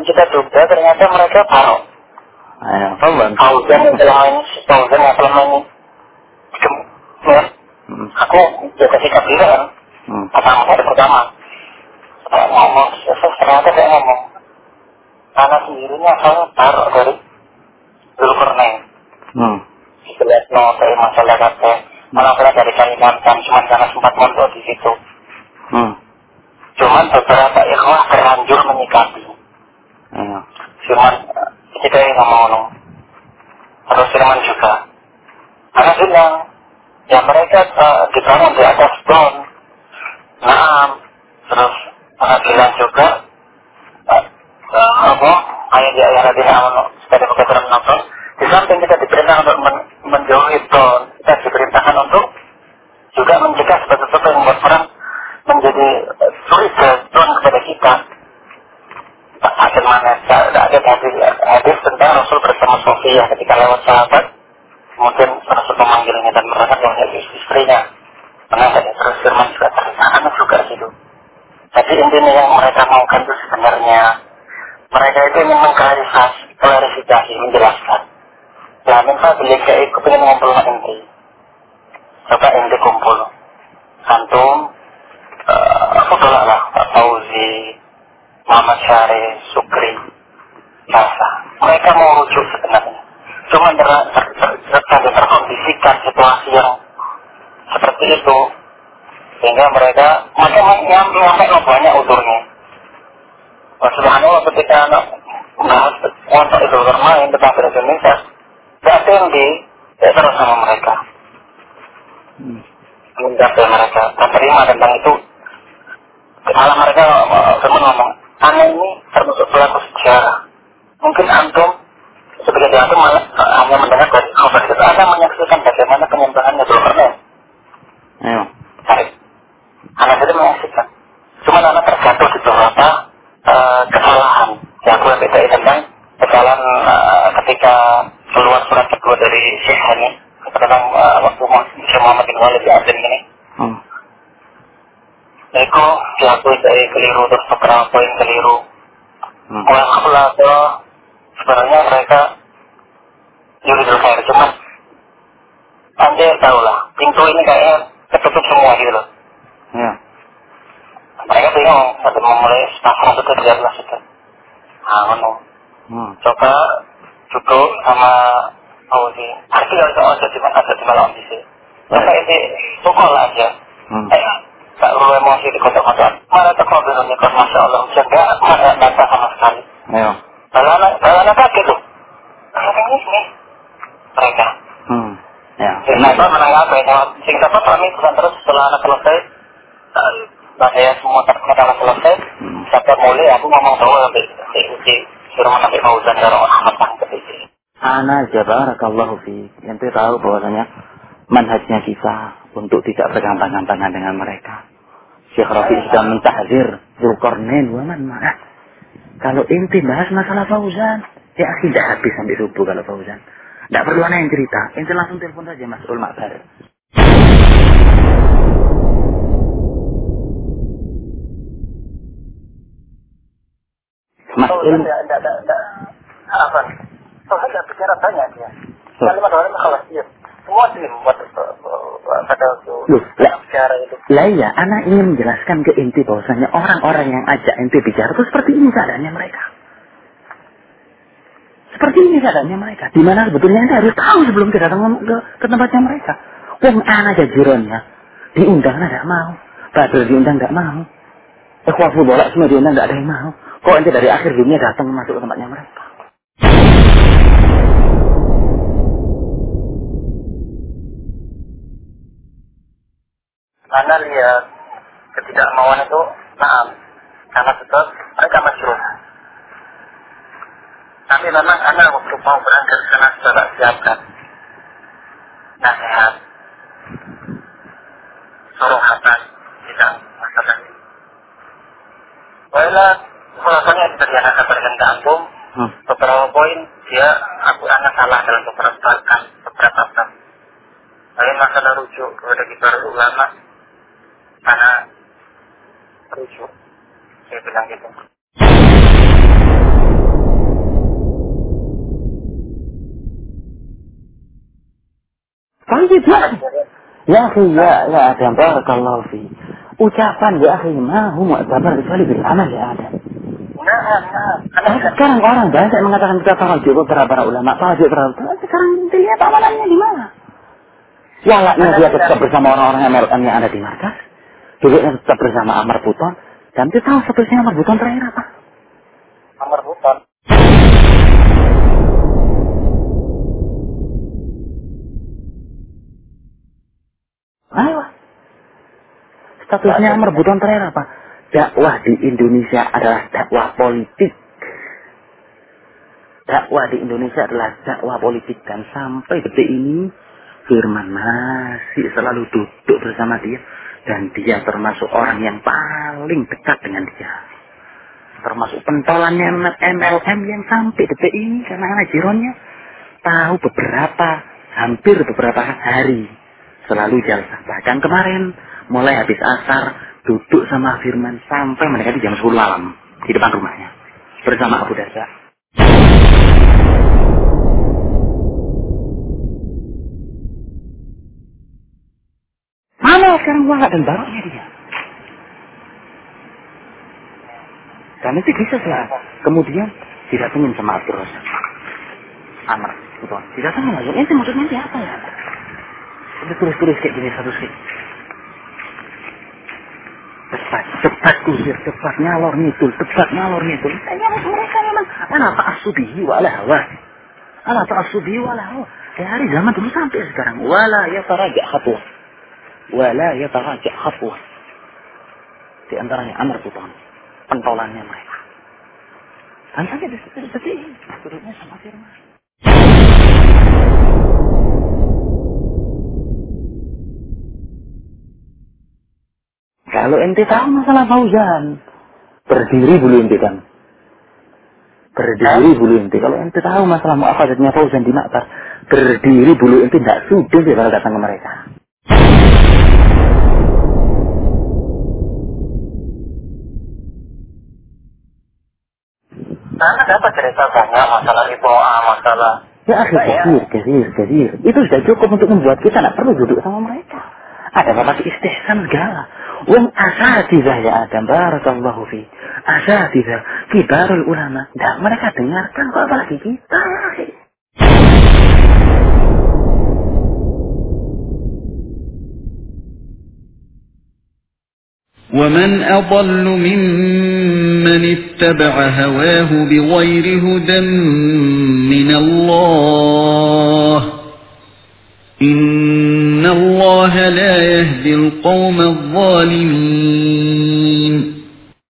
kita duga ternyata mereka taruh. Fauzan yang selama ini ya, aku jaga sikap juga kan. Pertama ngomong, ternyata saya ngomong karena sendirinya saya taruh dari Zulkarnain. Jelas dari masyarakatnya, malah dari Kalimantan, cuma karena sempat mondok di situ. Cuman beberapa ikhwah terlanjur menyikapi. Cuman kita yang ngomong, terus Firman juga. Karena bilang, ya mereka dibangun di atas don. Terus bilang juga, ayat di ayat Nabi Muhammad sebagai berkata menonton. Di samping kita diperintahkan untuk menjauhi don, kita diperintahkan untuk juga mencegah sesuatu yang membuat orang menjadi sulit don kepada kita. Bagaimana ada hadis tentang Rasul bersama Sofia ketika lewat sahabat, kemudian Rasul memanggilnya dan merasa bahwa istrinya menangkap terus Firman juga terlihat juga situ. Jadi intinya yang mereka maukan itu sebenarnya mereka itu ingin mengklarifikasi, menjelaskan. Nah, minta beliau kayak pengen ngumpul sama inti. Coba inti kumpul. Antum, fotolah lah, Pak Fauzi, Muhammad Syarif, Sukri, Nasa. Mereka mau rujuk sebenarnya. Cuma terkondisikan situasi yang seperti itu. Sehingga mereka nyampe banyak uturnya. Subhanallah ketika anak membahas untuk itu bermain tentang Indonesia, gak ada yang terus sama mereka. Mencapai mereka, tak terima tentang itu. Malah mereka teman ngomong, anak ini termasuk pelaku sejarah. Mungkin antum sebagai antum malah hanya mendengar dari kabar itu. Anda menyaksikan bagaimana penyembahannya Zulkarnain. Anak itu menyaksikan. Cuma anak terjatuh di beberapa kesalahan. Yang aku beda tentang kesalahan ketika keluar surat kedua dari Syekh Hani tentang waktu Syekh Muhammad bin Walid di Aden ini. Itu diakui dari keliru, terus beberapa poin keliru. Sebenarnya mereka Yuridul Khair, cuman Anda tahu lah, pintu ini kayaknya ketutup semua gitu loh. Mereka bingung, satu memulai stafan itu biarlah situ. Coba duduk sama Fauzi. Arti ada di malam di sini. Coba ini pukul aja. Tak perlu emosi di kota-kota. Mana tekol bilang nikah, Masya Allah. Jaga, mana nata sama sekali. Kalau anak kaget tuh. Kayak ini mereka. Kenapa menanggapi? Sehingga apa kami pesan terus setelah anak selesai. Saya semua masalah selesai. Sampai mulai aku ngomong tahu sampai uji suruh sampai Fauzan dari Ahmad Tangkep itu. Ana jabarakallahu fi. Ente tahu bahwasanya manhajnya kita untuk tidak bergampang-gampangan dengan mereka. Syekh Rafi sudah mentahzir Zulkarnain wa man ma'ah. Kalau ente bahas masalah Fauzan, ya tidak habis sampai subuh kalau Fauzan. Tidak perlu ana yang cerita, ente langsung telepon saja Mas Ul Makbar. Mas Ul apa? Soalnya tidak bicara banyak dia. Kalimat-kalimat khawatir. Semua sih membuat pada bicara itu. Lah iya, anak ingin menjelaskan ke inti bahwasanya orang-orang yang ajak inti bicara itu seperti ini keadaannya mereka. Seperti ini keadaannya mereka. Di mana sebetulnya ente harus tahu sebelum kita datang ke tempatnya mereka. Wong anak jajurannya diundang tidak mau. Badal diundang tidak mau. Ikhwaful bolak semua diundang tidak ada yang mau. Kok ente dari akhir dunia datang masuk ke tempatnya mereka? Anda lihat ketidakmauan itu, karena tetap mereka masyhur. Tapi memang Anda waktu mau berangkat karena sudah siapkan nasihat, surahatan, tidak masalah ini. Baiklah, khulafahnya diperjalanan dengan kampung. Beberapa poin aku salah dalam beberapa bab. Lain masalah rujuk kepada kibar ulama. Karena rujuk, saya bilang gitu. Ya akhi, ya Adam, barakallahu fi. Ucapan ya akhi, ma hu mu'tabar kecuali bil amal ya Adam. Sekarang orang banyak mengatakan kita tawajuk para ulama, tawajuk para ulama. Sekarang dilihat amalannya di mana? Walaknya dia tetap bersama orang-orang MLM yang ada di markas. Duduknya tetap bersama Amar Buton. Dan dia tahu statusnya Amar Buton terakhir apa? Amar Buton. Ayo. Statusnya Amar Buton terakhir apa? Dakwah di Indonesia adalah dakwah politik. Dakwah di Indonesia adalah dakwah politik. Dan sampai detik ini, Firman masih selalu duduk bersama dia. Dan dia termasuk orang yang paling dekat dengan dia. Termasuk pentolannya MLM yang sampai detik ini. Karena anak jironnya tahu hampir beberapa hari. Selalu jalsah. Bahkan kemarin, mulai habis asar, duduk sama Firman sampai mendekati jam 10 malam. Di depan rumahnya. Bersama Abu Darda. Mana sekarang wala dan baroknya dia? Dan itu bisa lah. Kemudian didatengin sama Abdul Razak. Amr, betul. Didatengin lagi. Itu maksudnya siapa ya? Udah tulis-tulis kayak gini satu sih. Cepat kusir, cepat ngalor ngidul. Kayaknya mereka memang ana ta'assubihi wala hawa. Ana ta'assubihi wala hawa. Dari zaman dulu sampai sekarang wala yataraja khatwah. Di antaranya Amr Buton. Pentolannya mereka. Dan sampai detik ini duduknya sama Firman. Kalau ente tahu masalah Fauzan, berdiri dulu ente kan. Berdiri dulu ente. Kalau ente tahu masalah mu'afadatnya Fauzan di Maktar, berdiri dulu ente tidak sudut dia kalau datang ke mereka. Karena dapat cerita banyak masalah iboah, masalah. Ya kasir. Itu sudah cukup untuk membuat kita tidak perlu duduk sama mereka. Ada bapak istihsan segala. Wong asatizah ya Adam, barakallahu fi. Asatizah, kibarul ulama. Dan mereka dengarkan kok apalagi kita. ومن أضل ممن اتبع هواه بغير هدى من الله إن الله لا يهدي القوم الظالمين